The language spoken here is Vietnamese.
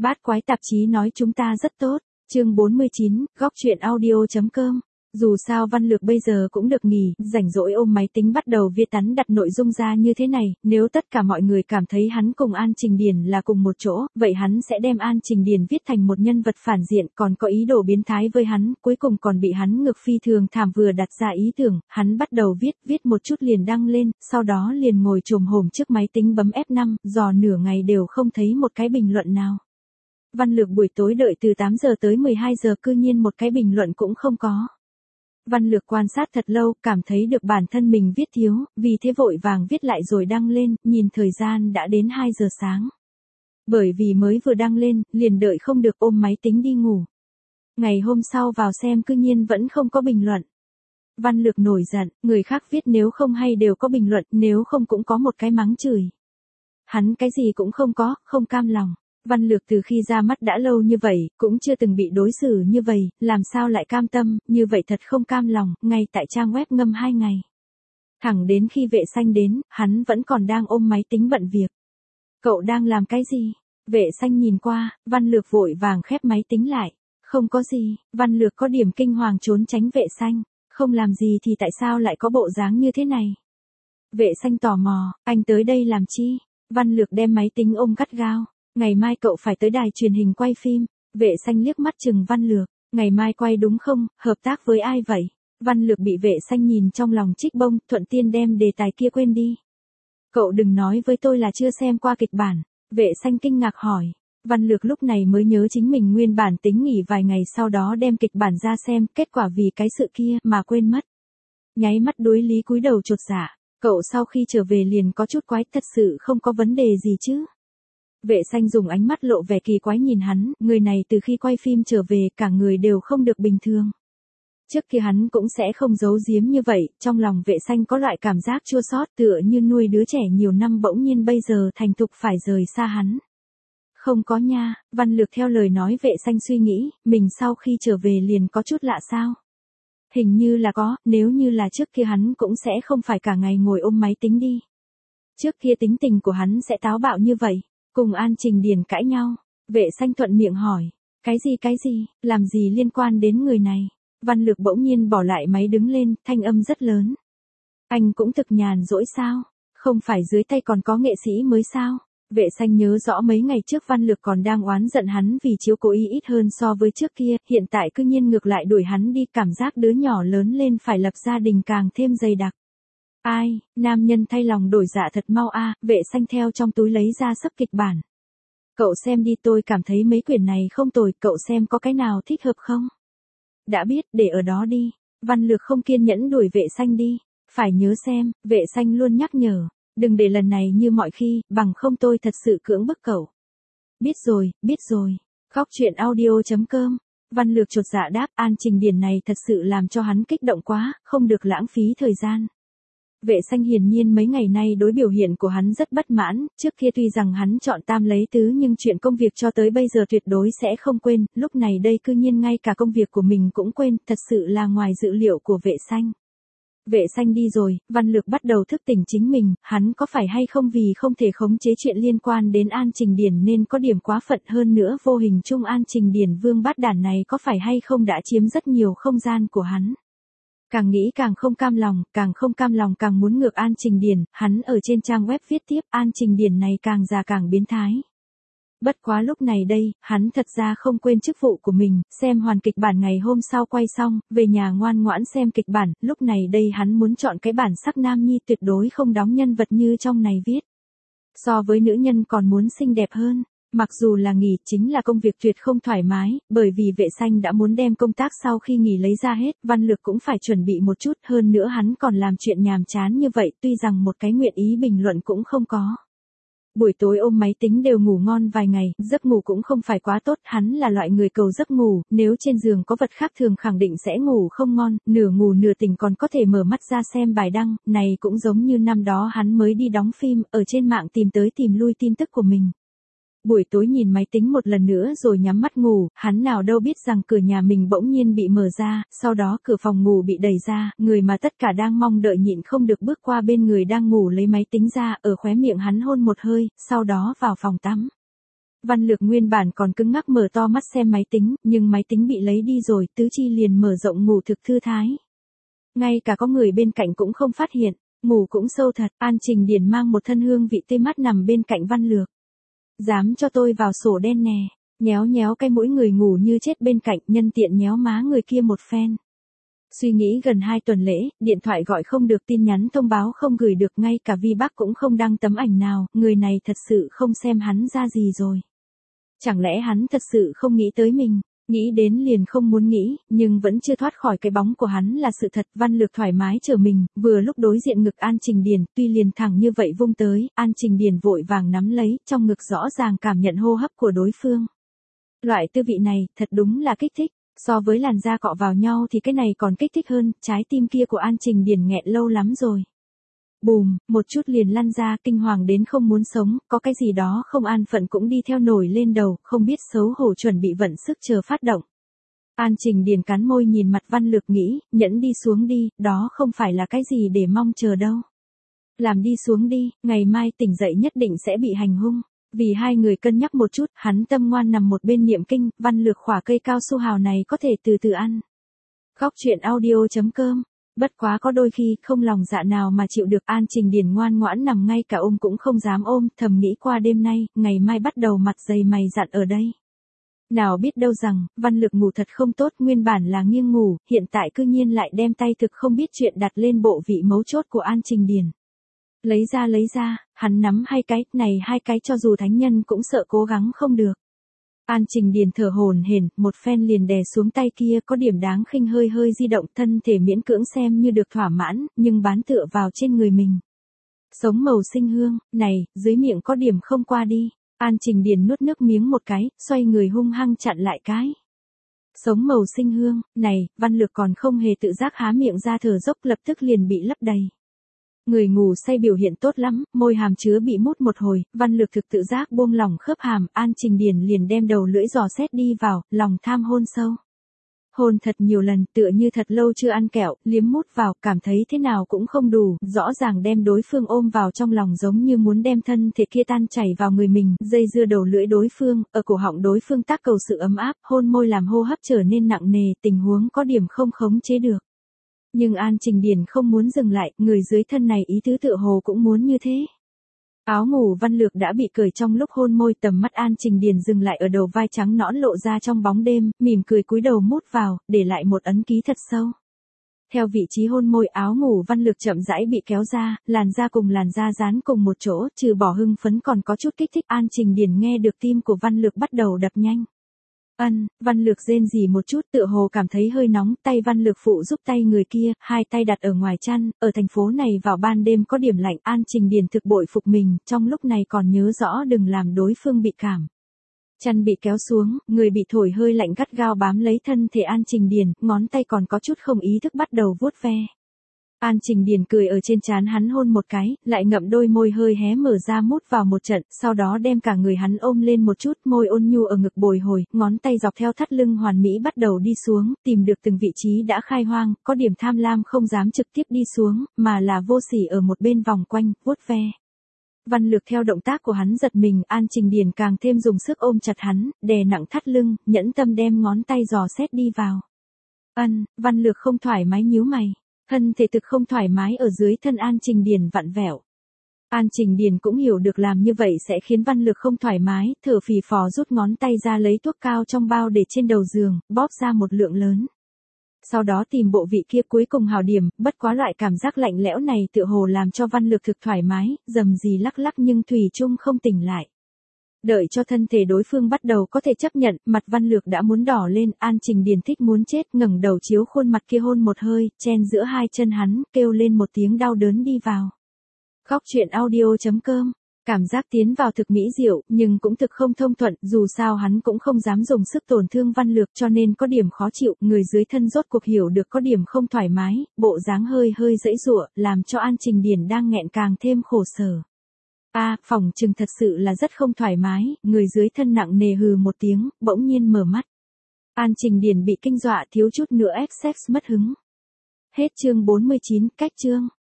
Bát quái tạp chí nói chúng ta rất tốt. Chương 49, góc truyện audio.com. Dù sao Văn Lược bây giờ cũng được nghỉ, rảnh rỗi ôm máy tính bắt đầu viết tắn đặt nội dung ra như thế này, nếu tất cả mọi người cảm thấy hắn cùng An Trình Điền là cùng một chỗ, vậy hắn sẽ đem An Trình Điền viết thành một nhân vật phản diện, còn có ý đồ biến thái với hắn, cuối cùng còn bị hắn ngược phi thường thảm vừa đặt ra ý tưởng, hắn bắt đầu viết một chút liền đăng lên, sau đó liền ngồi chồm hổm trước máy tính bấm F5, dò nửa ngày đều không thấy một cái bình luận nào. Văn Lược buổi tối đợi từ 8 giờ tới 12 giờ cư nhiên một cái bình luận cũng không có. Văn Lược quan sát thật lâu, cảm thấy được bản thân mình viết thiếu, vì thế vội vàng viết lại rồi đăng lên, nhìn thời gian đã đến 2 giờ sáng. Bởi vì mới vừa đăng lên, liền đợi không được ôm máy tính đi ngủ. Ngày hôm sau vào xem cư nhiên vẫn không có bình luận. Văn Lược nổi giận, người khác viết nếu không hay đều có bình luận, nếu không cũng có một cái mắng chửi. Hắn cái gì cũng không có, không cam lòng. Văn Lược từ khi ra mắt đã lâu như vậy, cũng chưa từng bị đối xử như vậy, làm sao lại cam tâm, như vậy thật không cam lòng, ngay tại trang web ngâm 2 ngày. Thẳng đến khi Vệ Xanh đến, hắn vẫn còn đang ôm máy tính bận việc. Cậu đang làm cái gì? Vệ Xanh nhìn qua, Văn Lược vội vàng khép máy tính lại. Không có gì, Văn Lược có điểm kinh hoàng trốn tránh Vệ Xanh. Không làm gì thì tại sao lại có bộ dáng như thế này? Vệ Xanh tò mò, anh tới đây làm chi? Văn Lược đem máy tính ôm gắt gao. Ngày mai cậu phải tới đài truyền hình quay phim. Vệ Xanh liếc mắt chừng Văn Lược. Ngày mai quay đúng không, hợp tác với ai vậy? Văn Lược bị Vệ Xanh nhìn trong lòng trích bông, thuận tiên đem đề tài kia quên đi. Cậu đừng nói với tôi là chưa xem qua kịch bản. Vệ Xanh kinh ngạc hỏi. Văn Lược lúc này mới nhớ chính mình nguyên bản tính nghỉ vài ngày sau đó đem kịch bản ra xem, kết quả vì cái sự kia mà quên mất. Nháy mắt đối lý cúi đầu chột dạ. Cậu sau khi trở về liền có chút quái, thật sự không có vấn đề gì chứ? Vệ Xanh dùng ánh mắt lộ vẻ kỳ quái nhìn hắn, người này từ khi quay phim trở về cả người đều không được bình thường. Trước kia hắn cũng sẽ không giấu giếm như vậy, trong lòng Vệ Xanh có loại cảm giác chua xót tựa như nuôi đứa trẻ nhiều năm bỗng nhiên bây giờ thành thục phải rời xa hắn. Không có nha, Văn Lược theo lời nói Vệ Xanh suy nghĩ, mình sau khi trở về liền có chút lạ sao? Hình như là có, nếu như là trước kia hắn cũng sẽ không phải cả ngày ngồi ôm máy tính đi. Trước kia tính tình của hắn sẽ táo bạo như vậy. Cùng An Trình Điền cãi nhau, Vệ Xanh thuận miệng hỏi, cái gì, làm gì liên quan đến người này? Văn Lược bỗng nhiên bỏ lại máy đứng lên, thanh âm rất lớn. Anh cũng thực nhàn rỗi sao? Không phải dưới tay còn có nghệ sĩ mới sao? Vệ Xanh nhớ rõ mấy ngày trước Văn Lược còn đang oán giận hắn vì chiếu cố ý ít hơn so với trước kia, hiện tại cư nhiên ngược lại đuổi hắn đi, cảm giác đứa nhỏ lớn lên phải lập gia đình càng thêm dày đặc. Ai, nam nhân thay lòng đổi dạ thật mau a. Vệ Xanh theo trong túi lấy ra sấp kịch bản. Cậu xem đi, tôi cảm thấy mấy quyển này không tồi, cậu xem có cái nào thích hợp không? Đã biết, để ở đó đi. Văn Lược không kiên nhẫn đuổi Vệ Xanh đi. Phải nhớ xem, Vệ Xanh luôn nhắc nhở. Đừng để lần này như mọi khi, bằng không tôi thật sự cưỡng bức cậu. Biết rồi. Góc truyện audio.com. Văn Lược chột dạ đáp, An Trình Điền này thật sự làm cho hắn kích động quá, không được lãng phí thời gian. Vệ Xanh hiển nhiên mấy ngày nay đối biểu hiện của hắn rất bất mãn, trước kia tuy rằng hắn chọn tam lấy tứ nhưng chuyện công việc cho tới bây giờ tuyệt đối sẽ không quên, lúc này đây cư nhiên ngay cả công việc của mình cũng quên, thật sự là ngoài dự liệu của Vệ Xanh. Vệ Xanh đi rồi, Văn Lược bắt đầu thức tỉnh chính mình, hắn có phải hay không vì không thể khống chế chuyện liên quan đến An Trình Điền nên có điểm quá phận, hơn nữa vô hình chung An Trình Điền vương bát đản này có phải hay không đã chiếm rất nhiều không gian của hắn. Càng nghĩ càng không cam lòng càng muốn ngược An Trình Điền, hắn ở trên trang web viết tiếp, An Trình Điền này càng già càng biến thái. Bất quá lúc này đây, hắn thật ra không quên chức vụ của mình, xem hoàn kịch bản ngày hôm sau quay xong, về nhà ngoan ngoãn xem kịch bản, lúc này đây hắn muốn chọn cái bản sắc nam nhi tuyệt đối không đóng nhân vật như trong này viết. So với nữ nhân còn muốn xinh đẹp hơn. Mặc dù là nghỉ chính là công việc tuyệt không thoải mái, bởi vì Vệ Xanh đã muốn đem công tác sau khi nghỉ lấy ra hết, Văn Lược cũng phải chuẩn bị một chút, hơn nữa hắn còn làm chuyện nhàm chán như vậy, tuy rằng một cái nguyện ý bình luận cũng không có. Buổi tối ôm máy tính đều ngủ ngon vài ngày, giấc ngủ cũng không phải quá tốt, hắn là loại người cầu giấc ngủ, nếu trên giường có vật khác thường khẳng định sẽ ngủ không ngon, nửa ngủ nửa tỉnh còn có thể mở mắt ra xem bài đăng, này cũng giống như năm đó hắn mới đi đóng phim, ở trên mạng tìm tới tìm lui tin tức của mình. Buổi tối nhìn máy tính một lần nữa rồi nhắm mắt ngủ, hắn nào đâu biết rằng cửa nhà mình bỗng nhiên bị mở ra, sau đó cửa phòng ngủ bị đẩy ra, người mà tất cả đang mong đợi nhịn không được bước qua bên người đang ngủ lấy máy tính ra, ở khóe miệng hắn hôn một hơi, sau đó vào phòng tắm. Văn Lược nguyên bản còn cứng ngắc mở to mắt xem máy tính, nhưng máy tính bị lấy đi rồi, tứ chi liền mở rộng ngủ thực thư thái. Ngay cả có người bên cạnh cũng không phát hiện, ngủ cũng sâu thật. An Trình Điền mang một thân hương vị tê mát nằm bên cạnh Văn Lược. Dám cho tôi vào sổ đen nè, nhéo nhéo cái mũi người ngủ như chết bên cạnh, nhân tiện nhéo má người kia một phen. Suy nghĩ gần 2 tuần lễ, điện thoại gọi không được, tin nhắn thông báo không gửi được, ngay cả VBAC cũng không đăng tấm ảnh nào, người này thật sự không xem hắn ra gì rồi. Chẳng lẽ hắn thật sự không nghĩ tới mình, nghĩ đến liền không muốn nghĩ, nhưng vẫn chưa thoát khỏi cái bóng của hắn là sự thật. Văn Lược thoải mái chờ mình, vừa lúc đối diện ngực An Trình Điền, tuy liền thẳng như vậy vung tới, An Trình Điền vội vàng nắm lấy, trong ngực rõ ràng cảm nhận hô hấp của đối phương. Loại tư vị này, thật đúng là kích thích. So với làn da cọ vào nhau thì cái này còn kích thích hơn, trái tim kia của An Trình Điền nghẹn lâu lắm rồi. Bùm, một chút liền lăn ra, kinh hoàng đến không muốn sống, có cái gì đó không an phận cũng đi theo nổi lên đầu, không biết xấu hổ chuẩn bị vận sức chờ phát động. An Trình Điền cắn môi nhìn mặt Văn Lược nghĩ, nhẫn đi xuống đi, đó không phải là cái gì để mong chờ đâu. Làm đi xuống đi, ngày mai tỉnh dậy nhất định sẽ bị hành hung. Vì hai người cân nhắc một chút, hắn tâm ngoan nằm một bên niệm kinh. Văn Lược khỏa cây cao su hào này có thể từ từ ăn. Góc truyện audio.com. Bất quá có đôi khi không lòng dạ nào mà chịu được. An Trình Điền ngoan ngoãn nằm, ngay cả ôm cũng không dám ôm, thầm nghĩ qua đêm nay, ngày mai bắt đầu mặt dày mày dặn ở đây. Nào biết đâu rằng, Văn Lược ngủ thật không tốt, nguyên bản là nghiêng ngủ, hiện tại cư nhiên lại đem tay thực không biết chuyện đặt lên bộ vị mấu chốt của An Trình Điền. Lấy ra, hắn nắm 2 cái, này 2 cái cho dù thánh nhân cũng sợ cố gắng không được. An Trình Điền thở hổn hển, một phen liền đè xuống tay kia, có điểm đáng khinh hơi di động, thân thể miễn cưỡng xem như được thỏa mãn, nhưng bán tựa vào trên người mình. Sống màu sinh hương, này, dưới miệng có điểm không qua đi. An Trình Điền nuốt nước miếng một cái, xoay người hung hăng chặn lại cái. Sống màu sinh hương, này, Văn Lược còn không hề tự giác há miệng ra thở dốc, lập tức liền bị lấp đầy. Người ngủ say biểu hiện tốt lắm, môi hàm chứa bị mút một hồi, Văn Lược thực tự giác buông lỏng khớp hàm, An Trình Điền liền đem đầu lưỡi dò xét đi vào, lòng tham hôn sâu. Hôn thật nhiều lần, tựa như thật lâu chưa ăn kẹo, liếm mút vào, cảm thấy thế nào cũng không đủ, rõ ràng đem đối phương ôm vào trong lòng giống như muốn đem thân thể kia tan chảy vào người mình, dây dưa đầu lưỡi đối phương, ở cổ họng đối phương tác cầu sự ấm áp, hôn môi làm hô hấp trở nên nặng nề, tình huống có điểm không khống chế được. Nhưng An Trình Điền không muốn dừng lại, người dưới thân này ý tứ tựa hồ cũng muốn như thế. Áo ngủ Văn Lược đã bị cởi trong lúc hôn môi, tầm mắt An Trình Điền dừng lại ở đầu vai trắng nõn lộ ra trong bóng đêm, mỉm cười cúi đầu mút vào, để lại một ấn ký thật sâu. Theo vị trí hôn môi, áo ngủ Văn Lược chậm rãi bị kéo ra, làn da cùng làn da dán cùng một chỗ, trừ bỏ hưng phấn còn có chút kích thích. An Trình Điền nghe được tim của Văn Lược bắt đầu đập nhanh. Văn Lược rên rỉ một chút, tựa hồ cảm thấy hơi nóng, tay Văn Lược phụ giúp tay người kia, 2 tay đặt ở ngoài chăn, ở thành phố này vào ban đêm có điểm lạnh, An Trình Điền thực bội phục mình, trong lúc này còn nhớ rõ đừng làm đối phương bị cảm. Chăn bị kéo xuống, người bị thổi hơi lạnh gắt gao bám lấy thân thể An Trình Điền, ngón tay còn có chút không ý thức bắt đầu vuốt ve. An Trình Điền cười ở trên trán hắn hôn một cái, lại ngậm đôi môi hơi hé mở ra mút vào một trận, sau đó đem cả người hắn ôm lên một chút, môi ôn nhu ở ngực bồi hồi, ngón tay dọc theo thắt lưng hoàn mỹ bắt đầu đi xuống, tìm được từng vị trí đã khai hoang, có điểm tham lam không dám trực tiếp đi xuống, mà là vô sỉ ở một bên vòng quanh, vuốt ve. Văn Lược theo động tác của hắn giật mình, An Trình Điền càng thêm dùng sức ôm chặt hắn, đè nặng thắt lưng, nhẫn tâm đem ngón tay dò xét đi vào. Văn Lược không thoải mái nhíu mày. Thân thể thực không thoải mái ở dưới thân An Trình Điền vặn vẹo. An Trình Điền cũng hiểu được làm như vậy sẽ khiến Văn Lược không thoải mái, thở phì phò rút ngón tay ra lấy thuốc cao trong bao để trên đầu giường, bóp ra một lượng lớn. Sau đó tìm bộ vị kia cuối cùng hào điểm, bất quá loại cảm giác lạnh lẽo này tựa hồ làm cho Văn Lược thực thoải mái, dầm gì lắc lắc nhưng thủy chung không tỉnh lại. Đợi cho thân thể đối phương bắt đầu có thể chấp nhận, mặt Văn Lược đã muốn đỏ lên, An Trình Điền thích muốn chết, ngẩng đầu chiếu khuôn mặt kia hôn một hơi, chen giữa 2 chân hắn, kêu lên một tiếng đau đớn đi vào. Góc truyện audio.com. Cảm giác tiến vào thực mỹ diệu, nhưng cũng thực không thông thuận, dù sao hắn cũng không dám dùng sức tổn thương Văn Lược cho nên có điểm khó chịu, người dưới thân rốt cuộc hiểu được có điểm không thoải mái, bộ dáng hơi giãy giụa, làm cho An Trình Điền đang nghẹn càng thêm khổ sở. Phòng trừng thật sự là rất không thoải mái, người dưới thân nặng nề hừ một tiếng, bỗng nhiên mở mắt. An Trình Điền bị kinh dọa thiếu chút nữa sex mất hứng. Hết chương 49, cách chương.